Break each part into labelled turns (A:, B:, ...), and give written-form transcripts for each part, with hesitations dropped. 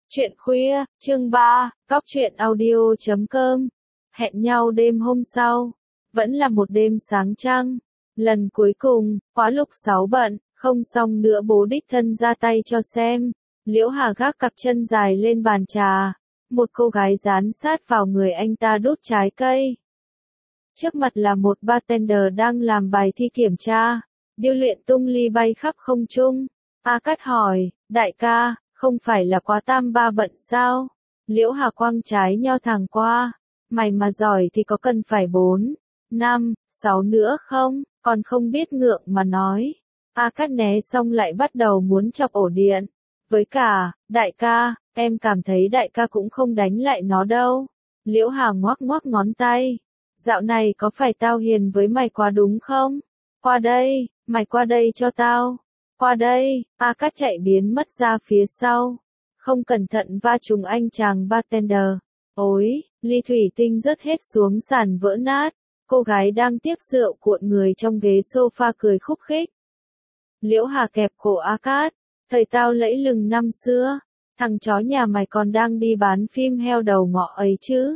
A: Chuyện khuya, chương 3, Góc truyện audio.com. Hẹn nhau đêm hôm sau. Vẫn là một đêm sáng trăng. Lần cuối cùng, khóa lúc 6 bận, không xong nữa bố đích thân ra tay cho xem. Liễu Hà gác cặp chân dài lên bàn trà. Một cô gái dán sát vào người anh ta đút trái cây. Trước mặt là một bartender đang làm bài thi kiểm tra. Điêu luyện tung ly bay khắp không trung. A Cát hỏi, đại ca, không phải là quá tam ba bận sao? Liễu Hà quăng trái nho thẳng qua. Mày mà giỏi thì có cần phải 4, 5, 6 nữa không? Còn không biết ngượng mà nói. A Cát né xong lại bắt đầu muốn chọc ổ điện. Với cả, đại ca, em cảm thấy đại ca cũng không đánh lại nó đâu. Liễu Hà ngoắc ngoắc ngón tay. Dạo này có phải tao hiền với mày quá đúng không? Qua đây, mày qua đây cho tao. Qua đây, A Cát chạy biến mất ra phía sau. Không cẩn thận va trúng anh chàng bartender. Ôi, ly thủy tinh rớt hết xuống sàn vỡ nát. Cô gái đang tiếc rượu cuộn người trong ghế sofa cười khúc khích. Liễu Hà kẹp cổ A Cát. Thời tao lẫy lừng năm xưa. Thằng chó nhà mày còn đang đi bán phim heo đầu ngọ ấy chứ.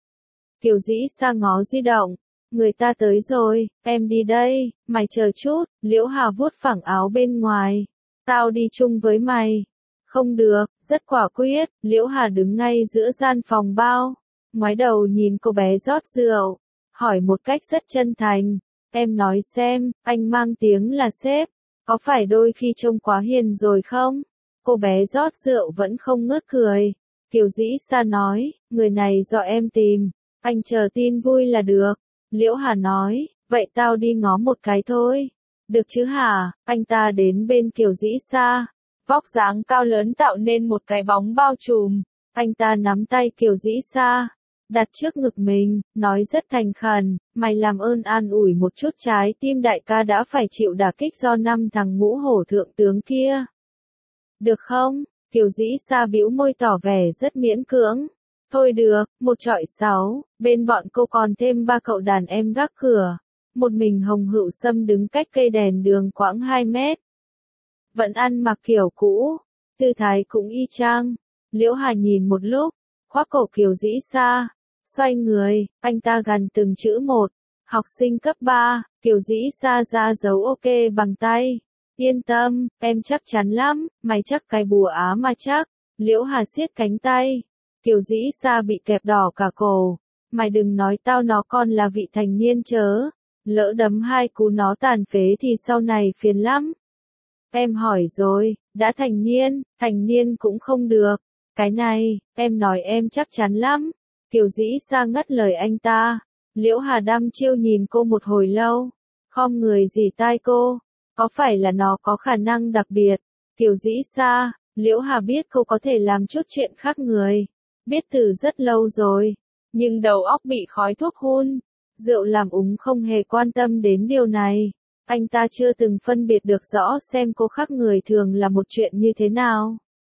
A: Kiều Dĩ Sa ngó di động. Người ta tới rồi, em đi đây, mày chờ chút. Liễu Hà vuốt phẳng áo bên ngoài. Tao đi chung với mày. Không được, rất quả quyết. Liễu Hà đứng ngay giữa gian phòng bao. Ngoái đầu nhìn cô bé rót rượu. Hỏi một cách rất chân thành. Em nói xem, anh mang tiếng là sếp. Có phải đôi khi trông quá hiền rồi không? Cô bé rót rượu vẫn không ngớt cười. Kiều Dĩ Sa nói, người này do em tìm. Anh chờ tin vui là được. Liễu Hà nói, vậy tao đi ngó một cái thôi. Được chứ hả? Anh ta đến bên Kiều Dĩ Sa. Vóc dáng cao lớn tạo nên một cái bóng bao trùm. Anh ta nắm tay Kiều Dĩ Sa, đặt trước ngực mình, nói rất thành khẩn, mày làm ơn an ủi một chút trái tim đại ca đã phải chịu đả kích do 5 thằng ngũ hổ thượng tướng kia. Được không? Kiều Dĩ Sa bĩu môi tỏ vẻ rất miễn cưỡng. Thôi được, 1-6, bên bọn cô còn thêm 3 cậu đàn em gác cửa. Một mình Hồng Hữu Sâm đứng cách cây đèn đường quãng 2 mét. Vẫn ăn mặc kiểu cũ, tư thái cũng y chang. Liễu Hà nhìn một lúc, khoác cổ Kiều Dĩ Sa, xoay người, anh ta gằn từng chữ một. Học sinh cấp 3, Kiều Dĩ Sa ra dấu ok bằng tay. Yên tâm, em chắc chắn lắm, mày chắc cái bùa á mà chắc. Liễu Hà siết cánh tay. Kiều Dĩ Sa bị kẹp đỏ cả cổ. Mày đừng nói tao nó còn là vị thành niên chớ. Lỡ đấm 2 cú nó tàn phế thì sau này phiền lắm. Em hỏi rồi, đã thành niên cũng không được. Cái này, em nói em chắc chắn lắm. Kiều Dĩ Sa ngắt lời anh ta. Liễu Hà đăm chiêu nhìn cô một hồi lâu. Khom người rỉ tai cô. Có phải là nó có khả năng đặc biệt? Kiều Dĩ Sa, Liễu Hà biết cô có thể làm chút chuyện khác người. Biết từ rất lâu rồi. Nhưng đầu óc bị khói thuốc hun. Rượu làm úng không hề quan tâm đến điều này. Anh ta chưa từng phân biệt được rõ xem cô khác người thường là một chuyện như thế nào.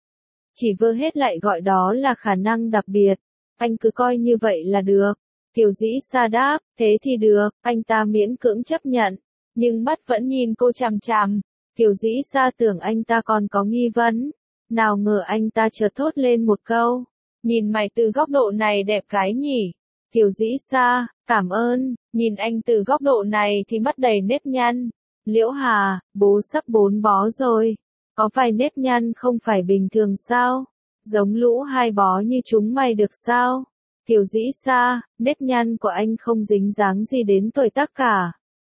A: Chỉ vơ hết lại gọi đó là khả năng đặc biệt. Anh cứ coi như vậy là được. Kiều Dĩ Sa đáp, thế thì được, anh ta miễn cưỡng chấp nhận. Nhưng mắt vẫn nhìn cô chằm chằm. Kiều Dĩ Sa tưởng anh ta còn có nghi vấn. Nào ngờ anh ta chợt thốt lên một câu. Nhìn mày từ góc độ này đẹp cái nhỉ. Kiều Dĩ Sa, cảm ơn, nhìn anh từ góc độ này thì mắt đầy nếp nhăn. Liễu Hà, bố sắp 4 bó rồi. Có phải nếp nhăn không phải bình thường sao? Giống lũ 2 bó như chúng mày được sao? Kiều Dĩ Sa, nếp nhăn của anh không dính dáng gì đến tuổi tác cả.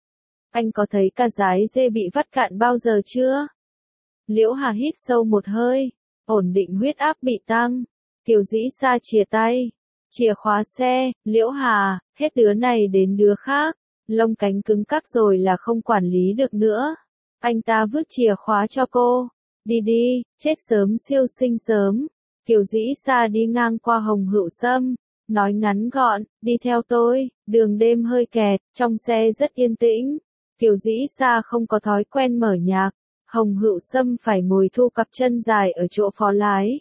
A: Anh có thấy cả dái dê bị vắt cạn bao giờ chưa? Liễu Hà hít sâu một hơi, ổn định huyết áp bị tăng. Kiều Dĩ Sa chìa tay. Chìa khóa xe, Liễu Hà, hết đứa này đến đứa khác. Lông cánh cứng cắc rồi là không quản lý được nữa. Anh ta vứt chìa khóa cho cô. Đi đi, chết sớm siêu sinh sớm. Kiều Dĩ Sa đi ngang qua Hồng Hữu Sâm. Nói ngắn gọn, đi theo tôi, đường đêm hơi kẹt, trong xe rất yên tĩnh. Kiều Dĩ Sa không có thói quen mở nhạc. Hồng Hữu Sâm phải ngồi thu cặp chân dài ở chỗ phó lái.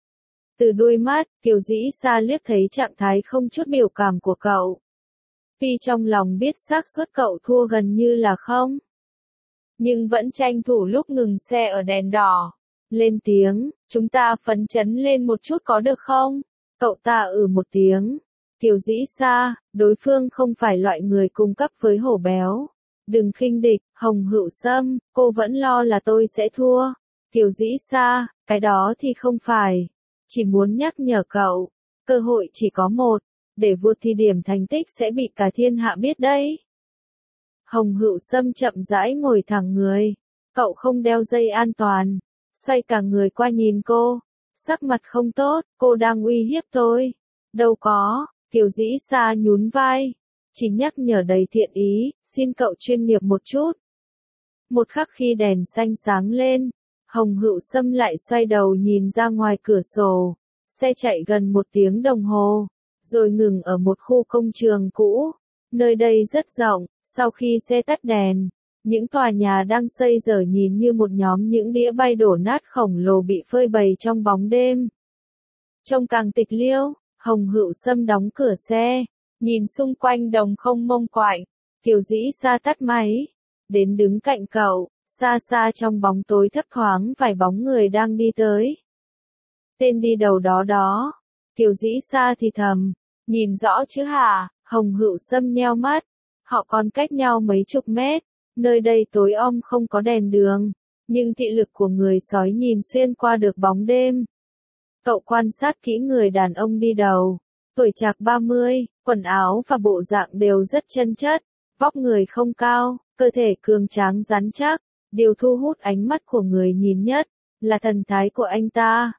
A: Từ đuôi mắt, Kiều Dĩ Sa liếc thấy trạng thái không chút biểu cảm của cậu. Tuy trong lòng biết xác suất cậu thua gần như là không. Nhưng vẫn tranh thủ lúc ngừng xe ở đèn đỏ. lên tiếng, chúng ta phấn chấn lên một chút có được không? Cậu ta một tiếng. Kiều Dĩ Sa, đối phương không phải loại người cung cấp với hổ béo. Đừng khinh địch, Hồng Hữu Sâm, cô vẫn lo là tôi sẽ thua. Kiều Dĩ Sa, cái đó thì không phải. Chỉ muốn nhắc nhở cậu, cơ hội chỉ có một, để vượt thì điểm thành tích sẽ bị cả thiên hạ biết đấy. Hồng Hữu Sâm chậm rãi ngồi thẳng người. Cậu không đeo dây an toàn. Xoay cả người qua nhìn cô. Sắc mặt không tốt, cô đang uy hiếp tôi. Đâu có, Kiều Dĩ Sa nhún vai. Chỉ nhắc nhở đầy thiện ý, xin cậu chuyên nghiệp một chút. Một khắc khi đèn xanh sáng lên, Hồng Hữu Sâm lại xoay đầu nhìn ra ngoài cửa sổ. Xe chạy gần 1 tiếng đồng hồ, rồi ngừng ở một khu công trường cũ. Nơi đây rất rộng, sau khi xe tắt đèn, những tòa nhà đang xây dở nhìn như một nhóm những đĩa bay đổ nát khổng lồ bị phơi bày trong bóng đêm. Trông càng tịch liêu, Hồng Hữu Sâm đóng cửa xe, nhìn xung quanh đồng không mông quạnh. Kiều Dĩ Sa tắt máy, đến đứng cạnh cậu, xa xa trong bóng tối thấp thoáng vài bóng người đang đi tới. Tên đi đầu đó đó. Kiều Dĩ Sa thì thầm, nhìn rõ chứ hả? Hồng Hữu Sâm nheo mắt. Họ còn cách nhau mấy chục mét. Nơi đây tối om không có đèn đường, nhưng thị lực của người sói nhìn xuyên qua được bóng đêm. Cậu quan sát kỹ người đàn ông đi đầu, tuổi trạc 30, quần áo và bộ dạng đều rất chân chất, vóc người không cao, cơ thể cường tráng rắn chắc. Điều thu hút ánh mắt của người nhìn nhất là thần thái của anh ta.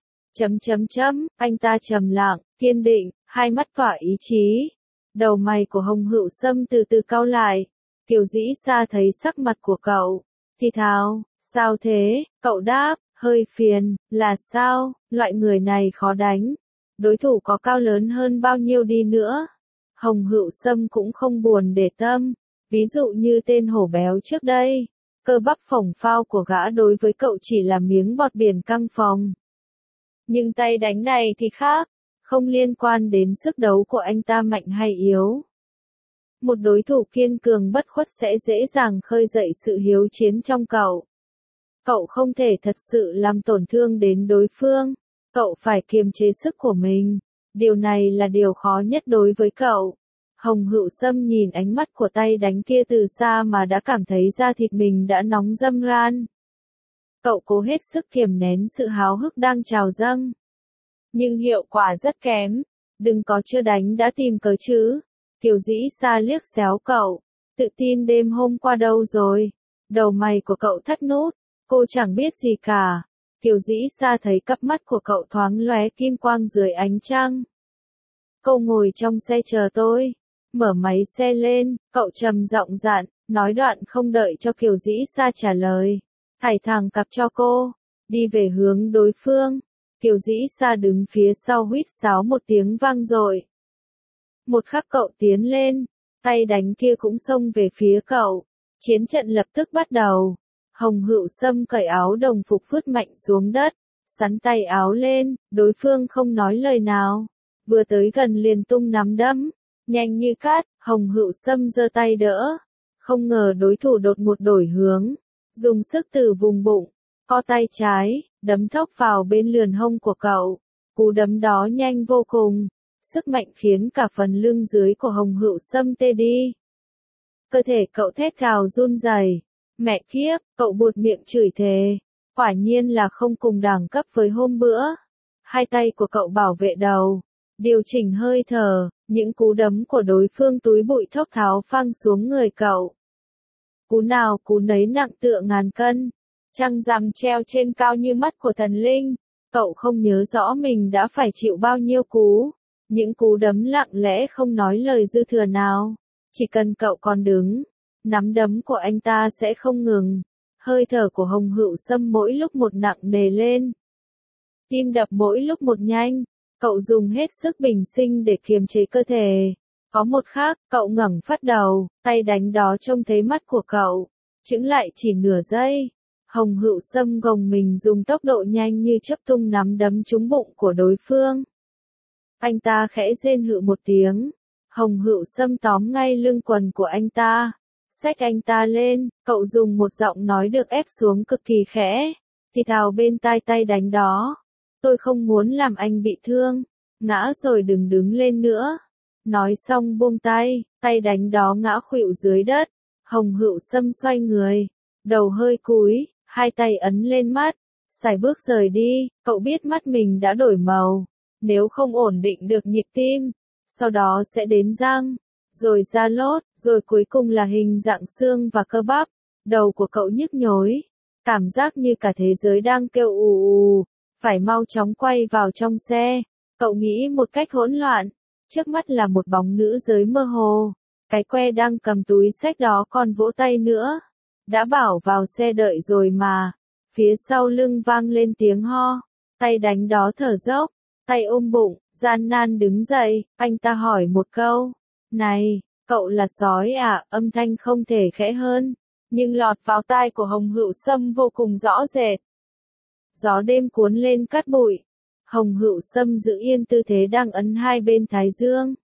A: Anh ta trầm lặng, kiên định, hai mắt tỏa ý chí. Đầu mày của Hồng Hữu Sâm từ từ cau lại. Kiều Dĩ Sa thấy sắc mặt của cậu, thì thào, sao thế? Cậu đáp, hơi phiền, là sao? Loại người này khó đánh. Đối thủ có cao lớn hơn bao nhiêu đi nữa. Hồng Hữu Sâm cũng không buồn để tâm. Ví dụ như tên hổ béo trước đây. Cơ bắp phồng phao của gã đối với cậu chỉ là miếng bọt biển căng phồng. Nhưng tay đánh này thì khác, không liên quan đến sức đấu của anh ta mạnh hay yếu. Một đối thủ kiên cường bất khuất sẽ dễ dàng khơi dậy sự hiếu chiến trong cậu. Cậu không thể thật sự làm tổn thương đến đối phương. Cậu phải kiềm chế sức của mình. Điều này là điều khó nhất đối với cậu. Hồng Hữu Sâm nhìn ánh mắt của tay đánh kia từ xa mà đã cảm thấy da thịt mình đã nóng râm ran. Cậu cố hết sức kiềm nén sự háo hức đang trào dâng. Nhưng hiệu quả rất kém. Đừng có chưa đánh đã tìm cớ chứ. Kiều Dĩ Sa liếc xéo cậu. Tự tin đêm hôm qua đâu rồi? Đầu mày của cậu thắt nút. Cô chẳng biết gì cả. Kiều Dĩ Sa thấy cặp mắt của cậu thoáng lóe kim quang dưới ánh trăng. Cô ngồi trong xe chờ tôi. Mở máy xe lên, cậu trầm giọng dặn, nói đoạn không đợi cho Kiều Dĩ Sa trả lời. Thải thẳng cặp cho cô. Đi về hướng đối phương. Kiều Dĩ Sa đứng phía sau huýt sáo một tiếng vang dội. Một khắc cậu tiến lên, tay đánh kia cũng xông về phía cậu. Chiến trận lập tức bắt đầu. Hồng Hữu Sâm cởi áo đồng phục vứt mạnh xuống đất, sắn tay áo lên, đối phương không nói lời nào. Vừa tới gần liền tung nắm đấm, nhanh như cát, Hồng Hữu Sâm giơ tay đỡ. Không ngờ đối thủ đột ngột đổi hướng, dùng sức từ vùng bụng, co tay trái, đấm thốc vào bên lườn hông của cậu. Cú đấm đó nhanh vô cùng. Sức mạnh khiến cả phần lưng dưới của Hồng Hữu Sâm tê đi. Cơ thể cậu thét gào run rẩy. Mẹ kiếp, cậu buột miệng chửi thề. Quả nhiên là không cùng đẳng cấp với hôm bữa. Hai tay của cậu bảo vệ đầu, điều chỉnh hơi thở, những cú đấm của đối phương túi bụi thốc tháo phăng xuống người cậu. Cú nào cú nấy nặng tựa ngàn cân, trăng rằm treo trên cao như mắt của thần linh. Cậu không nhớ rõ mình đã phải chịu bao nhiêu cú. Những cú đấm lặng lẽ không nói lời dư thừa nào. Chỉ cần cậu còn đứng, nắm đấm của anh ta sẽ không ngừng. Hơi thở của Hồng Hữu Sâm mỗi lúc một nặng nề lên. Tim đập mỗi lúc một nhanh. Cậu dùng hết sức bình sinh để kiềm chế cơ thể. Có một khắc, cậu ngẩng phát đầu, tay đánh đó trông thấy mắt của cậu. Chững lại chỉ nửa giây. Hồng Hữu Sâm gồng mình dùng tốc độ nhanh như chớp tung nắm đấm trúng bụng của đối phương. Anh ta khẽ rên hự một tiếng. Hồng Hữu Sâm tóm ngay lưng quần của anh ta. Xách anh ta lên, cậu dùng một giọng nói được ép xuống cực kỳ khẽ. thì thào bên tai tay đánh đó. Tôi không muốn làm anh bị thương, ngã rồi đừng đứng lên nữa. Nói xong buông tay, tay đánh đó ngã khuỵu dưới đất. Hồng Hựu Sâm xoay người, đầu hơi cúi, hai tay ấn lên mắt, sải bước rời đi. Cậu biết mắt mình đã đổi màu, nếu không ổn định được nhịp tim, sau đó sẽ đến răng, rồi da lốt, rồi cuối cùng là hình dạng xương và cơ bắp. Đầu của cậu nhức nhối, cảm giác như cả thế giới đang kêu ù ù, phải mau chóng quay vào trong xe. Cậu nghĩ một cách hỗn loạn, trước mắt là một bóng nữ giới mơ hồ, cái que đang cầm túi xách đó còn vỗ tay nữa. Đã bảo vào xe đợi rồi mà. Phía sau lưng vang lên tiếng ho, tay đánh đó thở dốc, tay ôm bụng, gian nan đứng dậy. Anh ta hỏi một câu, này, cậu là sói à? Âm thanh không thể khẽ hơn, nhưng lọt vào tai của Hồng Hựu Sâm vô cùng rõ rệt. Gió đêm cuốn lên cát bụi, Hồng Hựu Sâm giữ yên tư thế đang ấn hai bên thái dương.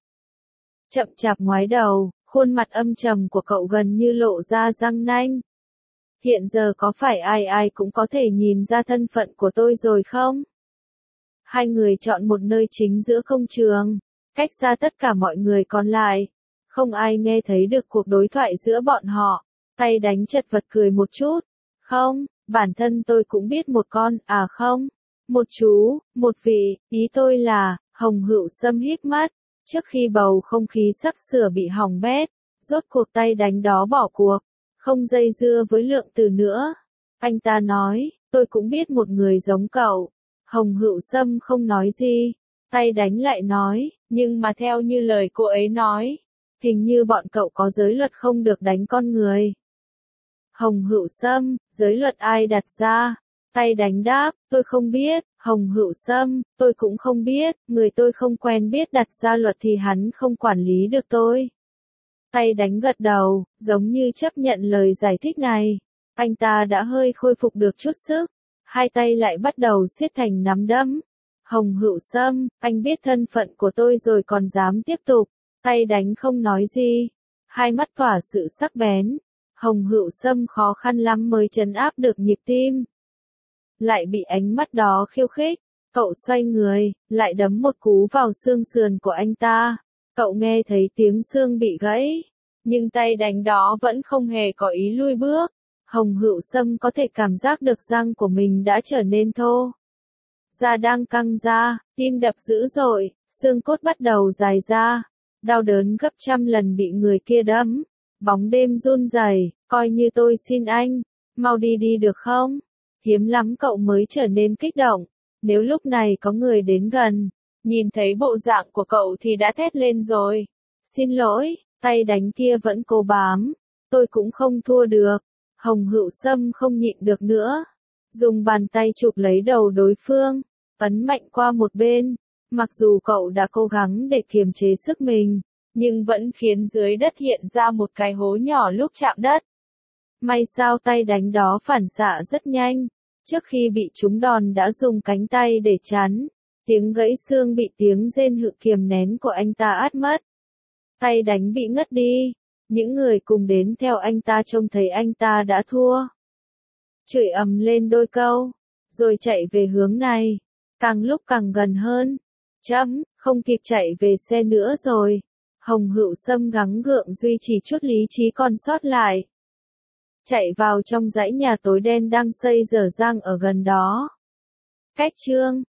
A: Chậm chạp ngoái đầu, khuôn mặt âm trầm của cậu gần như lộ ra răng nanh. Hiện giờ có phải ai ai cũng có thể nhìn ra thân phận của tôi rồi không? Hai người chọn một nơi chính giữa công trường, cách xa tất cả mọi người còn lại. Không ai nghe thấy được cuộc đối thoại giữa bọn họ. Tay đánh chật vật cười một chút. Không, bản thân tôi cũng biết một con, à không, một chú, một vị, ý tôi là. Hồng Hựu Sâm híp mắt, trước khi bầu không khí sắp sửa bị hỏng bét, rốt cuộc tay đánh đó bỏ cuộc, không dây dưa với Lượng Từ nữa. Anh ta nói, tôi cũng biết một người giống cậu. Hồng Hựu Sâm không nói gì, tay đánh lại nói, nhưng mà theo như lời cô ấy nói, hình như bọn cậu có giới luật không được đánh con người. Hồng Hựu Sâm, giới luật ai đặt ra? Tay đánh đáp, tôi không biết. Hồng Hựu Sâm, tôi cũng không biết, người tôi không quen biết đặt ra luật thì hắn không quản lý được tôi. Tay đánh gật đầu, giống như chấp nhận lời giải thích này. Anh ta đã hơi khôi phục được chút sức, hai tay lại bắt đầu siết thành nắm đấm. Hồng Hựu Sâm, anh biết thân phận của tôi rồi còn dám tiếp tục. Tay đánh không nói gì, hai mắt tỏa sự sắc bén. Hồng Hựu Sâm khó khăn lắm mới trấn áp được nhịp tim. Lại bị ánh mắt đó khiêu khích, cậu xoay người, lại đấm một cú vào xương sườn của anh ta. Cậu nghe thấy tiếng xương bị gãy, nhưng tay đánh đó vẫn không hề có ý lui bước. Hồng Hựu Sâm có thể cảm giác được răng của mình đã trở nên thô. Da đang căng ra, tim đập dữ dội, xương cốt bắt đầu dài ra. Đau đớn gấp trăm lần bị người kia đấm. Bóng đêm run rẩy, coi như tôi xin anh, mau đi đi được không? Hiếm lắm cậu mới trở nên kích động. Nếu lúc này có người đến gần, nhìn thấy bộ dạng của cậu thì đã thét lên rồi. Xin lỗi, tay đánh kia vẫn cố bám. Tôi cũng không thua được. Hồng Hựu Sâm không nhịn được nữa. Dùng bàn tay chụp lấy đầu đối phương, ấn mạnh qua một bên. Mặc dù cậu đã cố gắng để kiềm chế sức mình, nhưng vẫn khiến dưới đất hiện ra một cái hố nhỏ lúc chạm đất. May sao tay đánh đó phản xạ rất nhanh. Trước khi bị trúng đòn đã dùng cánh tay để chắn. Tiếng gãy xương bị tiếng rên hự kiềm nén của anh ta át mất. Tay đánh bị ngất đi. Những người cùng đến theo anh ta trông thấy anh ta đã thua. Chửi ầm lên đôi câu, rồi chạy về hướng này. Càng lúc càng gần hơn. Không kịp chạy về xe nữa rồi. Hồng Hựu Sâm gắng gượng duy trì chút lý trí còn sót lại. Chạy vào trong dãy nhà tối đen đang xây dở dang ở gần đó. Cách chương